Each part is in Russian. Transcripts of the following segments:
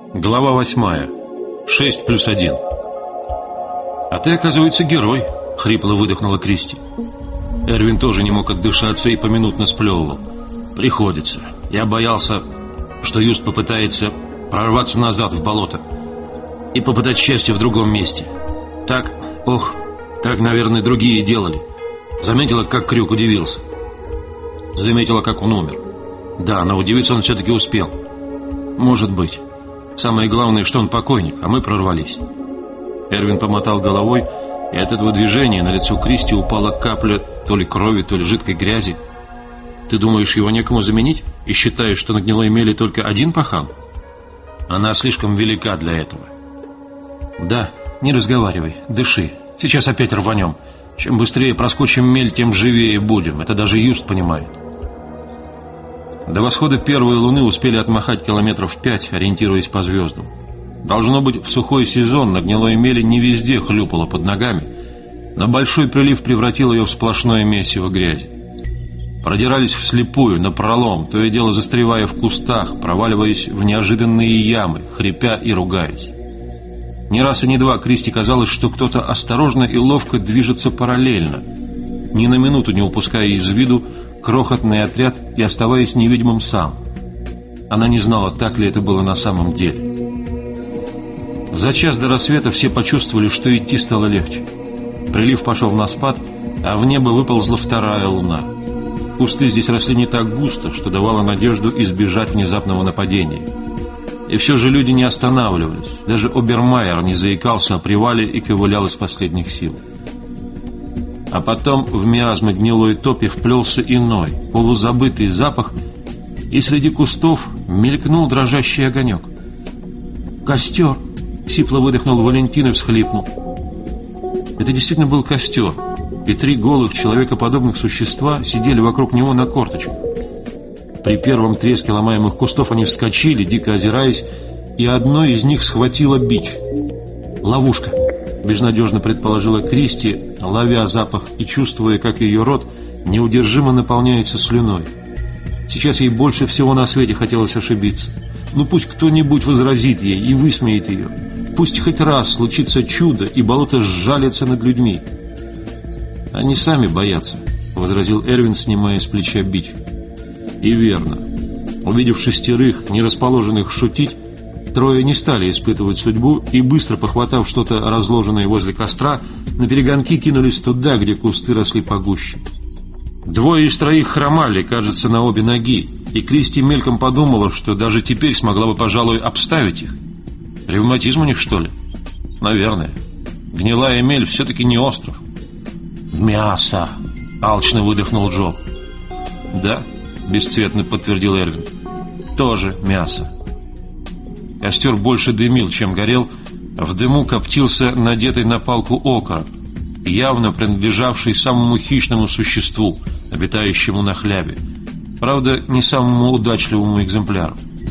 Глава 8. 6+1. «А ты, оказывается, герой», — хрипло выдохнула Кристи. Эрвин тоже не мог отдышаться и поминутно сплевывал. «Приходится. Я боялся, что Юст попытается прорваться назад в болото и попытать счастье в другом месте. Так, так, наверное, другие делали». Заметила, как Крюк удивился. Заметила, как он умер. Да, но удивиться он все-таки успел. Может быть. Самое главное, что он покойник, а мы прорвались. Эрвин помотал головой, и от этого движения на лицо Кристи упала капля то ли крови, то ли жидкой грязи. «Ты думаешь, его некому заменить? И считаешь, что на гнилой мели только один пахан? Она слишком велика для этого». «Да, не разговаривай, дыши. Сейчас опять рванем. Чем быстрее проскочим мель, тем живее будем. Это даже Юст понимает». До восхода первой луны успели отмахать километров 5, ориентируясь по звездам. Должно быть, в сухой сезон на гнилой мели не везде хлюпало под ногами, но большой прилив превратил ее в сплошное месиво грязи. Продирались вслепую, напролом, то и дело застревая в кустах, проваливаясь в неожиданные ямы, хрипя и ругаясь. Ни раз и ни два Кристи казалось, что кто-то осторожно и ловко движется параллельно, ни на минуту не упуская из виду крохотный отряд и оставаясь невидимым сам. Она не знала, так ли это было на самом деле. За час до рассвета все почувствовали, что идти стало легче. Прилив пошел на спад, а в небо выползла вторая луна. Кусты здесь росли не так густо, что давало надежду избежать внезапного нападения. И все же люди не останавливались. Даже Обермайер не заикался о привале и ковылял из последних сил. А потом в миазмы гнилой топи вплелся иной, полузабытый запах, и среди кустов мелькнул дрожащий огонек. «Костер!» — сипло выдохнул Валентин и всхлипнул. Это действительно был костер, и 3 голых человекоподобных существа сидели вокруг него на корточках. При первом треске ломаемых кустов они вскочили, дико озираясь, и одно из них схватило бич. «Ловушка!» — безнадежно предположила Кристи, ловя запах и чувствуя, как ее рот неудержимо наполняется слюной. Сейчас ей больше всего на свете хотелось ошибиться. Ну пусть кто-нибудь возразит ей и высмеет ее. Пусть хоть раз случится чудо, и болото сжалится над людьми. «Они сами боятся», — возразил Эрвин, снимая с плеча бич. И верно. Увидев 6, не расположенных шутить, 3 не стали испытывать судьбу и, быстро похватав что-то разложенное возле костра, наперегонки кинулись туда, где кусты росли погуще. 2 из 3 хромали, кажется, на обе ноги, и Кристи мельком подумала, что даже теперь смогла бы, пожалуй, обставить их. Ревматизм у них, что ли? Наверное. Гнилая мель все-таки не остров. «Мясо!» — алчно выдохнул Джо. «Да», — бесцветно подтвердил Эрвин. «Тоже мясо». Костер больше дымил, чем горел. В дыму коптился надетый на палку окорок, явно принадлежавший самому хищному существу, обитающему на хлябе. Правда, не самому удачливому экземпляру.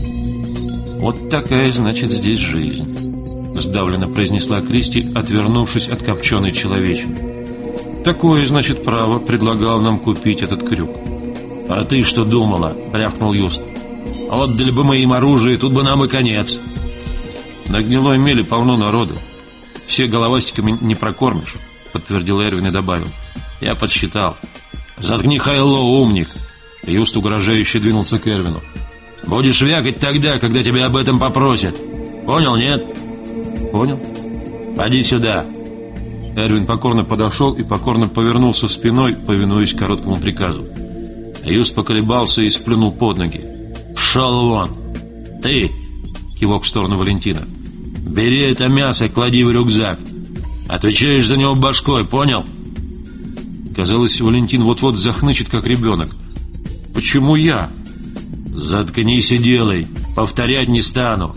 «Вот такая, значит, здесь жизнь», — сдавленно произнесла Кристи, отвернувшись от копченой человечины. «Такое, значит, право предлагал нам купить этот крюк». «А ты что думала?» — рявкнул Юст. «Отдали бы мы им оружие, тут бы нам и конец». «На гнилой мели полно народу. Все головастиками не прокормишь», — подтвердил Эрвин и добавил. «Я подсчитал». «Заткни хайло, умник!» Юст угрожающе двинулся к Эрвину. «Будешь вякать тогда, когда тебя об этом попросят. Понял, нет?» «Понял». «Поди сюда». Эрвин покорно подошел и покорно повернулся спиной, повинуясь короткому приказу. Юст поколебался и сплюнул под ноги. «Пшел вон! Ты!» — кивок в сторону Валентина. «Бери это мясо, клади в рюкзак. Отвечаешь за него башкой, понял?» Казалось, Валентин вот-вот захнычет, как ребенок. «Почему я?» «Заткнись и делай. Повторять не стану».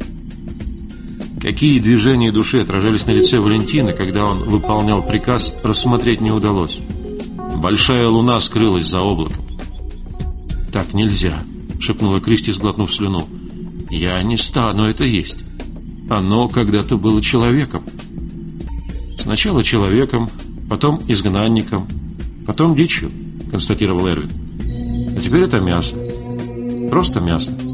Какие движения души отражались на лице Валентина, когда он выполнял приказ, рассмотреть не удалось. Большая луна скрылась за облаком. «Так нельзя», — шепнула Кристи, сглотнув слюну. «Я не стану это есть. Оно когда-то было человеком». «Сначала человеком, потом изгнанником, потом дичью», — констатировал Эрвин. «А теперь это мясо. Просто мясо».